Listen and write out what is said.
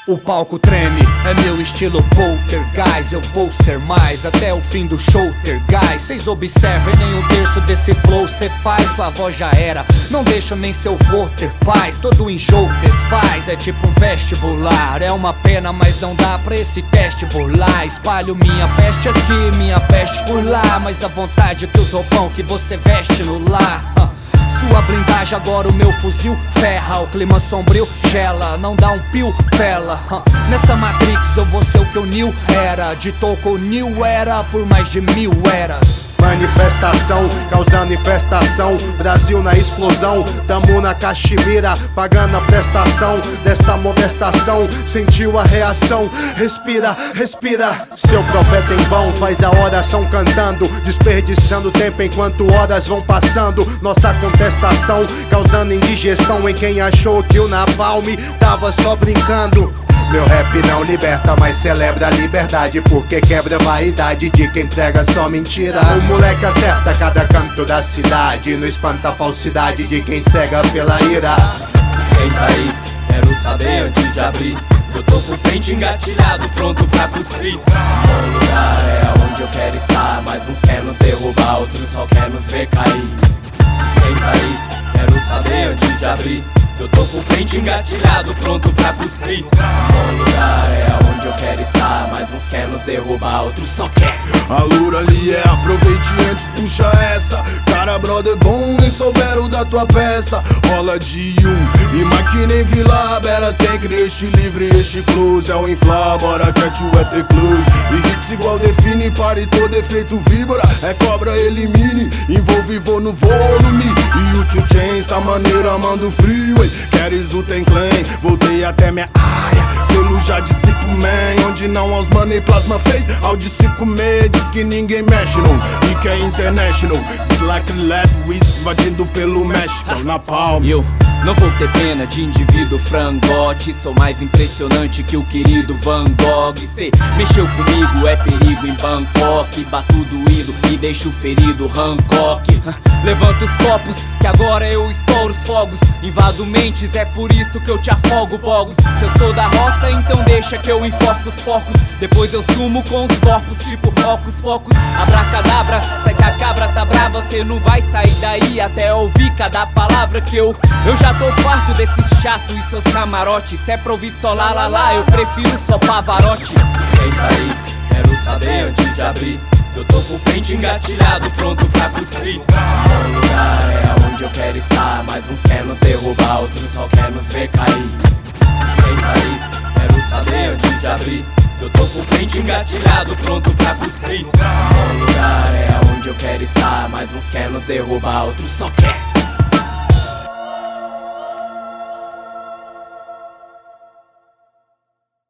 O palco treme, é meu estilo poltergeist. Eu vou ser mais até o fim do show ter gás. Cês observem, nem um terço desse flow cê faz. Sua voz já era, não deixa nem seu vô ter paz. Todo enjoo desfaz, é tipo um vestibular. É uma pena, mas não dá pra esse teste burlar. Espalho minha peste aqui, minha peste por lá. Mas a vontade é que os roupão que você veste no lar. Sua blindagem, agora o meu fuzil ferra. O clima sombrio gela, não dá um pio, pela. Nessa Matrix eu vou ser o que o Neo era. De Toko New era por mais de 1000 eras. Manifestação, causando infestação, Brasil na explosão, tamo na Caxemira, pagando a prestação desta modestação, sentiu a reação, respira, respira. Seu profeta em vão faz a oração cantando, desperdiçando tempo enquanto horas vão passando. Nossa contestação, causando indigestão em quem achou que o Napalm tava só brincando. Meu rap não liberta, mas celebra a liberdade, porque quebra a vaidade de quem prega só mentira. O moleque acerta cada canto da cidade, não espanta a falsidade de quem cega pela ira. Senta aí, quero saber antes de abrir. Eu tô com o pente engatilhado, pronto pra cuspir. Bom lugar é onde eu quero estar, mas uns quer nos derrubar, outros só quer nos ver cair. Senta aí, quero saber antes de abrir. Eu tô com o pente engatilhado, pronto pra cuspir. Bom lugar é onde eu quero estar, mas uns quer nos derrubar, outros só quer. A lura ali é aproveite antes, puxa essa. Cara, brother bom, nem souberam da tua peça. Rola de e mais que nem Vila Bera tem que este livre, este close. É o inflar, bora catch o ET Club. E hits igual define, pare todo efeito víbora. É cobra, elimine, envolve vou no volume. E o Tio Chains tá maneira, manda freeway. Queres o Ten Clan, voltei até minha área. Selo já de 5 man, onde não aos money plasma fei. Ao de 5 me diz que ninguém mexe não, e que é international. Dislike Lab Weeds invadindo pelo México, na palma. Eu não vou ter pena de indivíduo frangote. Sou mais impressionante que o querido Van Gogh. Cê mexeu comigo, é perigo em Bangkok. Bato doído e deixo ferido Hancock. Levanta os copos, que agora eu estouro os fogos. Invado mentes, é por isso que eu te afogo, bogos. Se eu sou da roça, então deixa que eu enforco os porcos. Depois eu sumo com os corpos, tipo ocos pocos. Abracadabra, sai que a cabra tá brava. Cê não vai sair daí até ouvir cada palavra que eu já tô farto desses chato e seus camarotes. Se é pra ouvir só lá lá lá, eu prefiro só Pavarotti. Senta aí, quero saber antes de abrir. Eu tô com o pente engatilhado, pronto pra cuspir. Bom lugar é onde eu quero estar, mas uns quer nos derrubar, outros só quer nos ver cair. Senta aí, quero saber antes de abrir. Eu tô com o pente engatilhado, pronto pra cuspir. Bom lugar é onde eu quero estar, mas uns quer nos derrubar, outros só quer.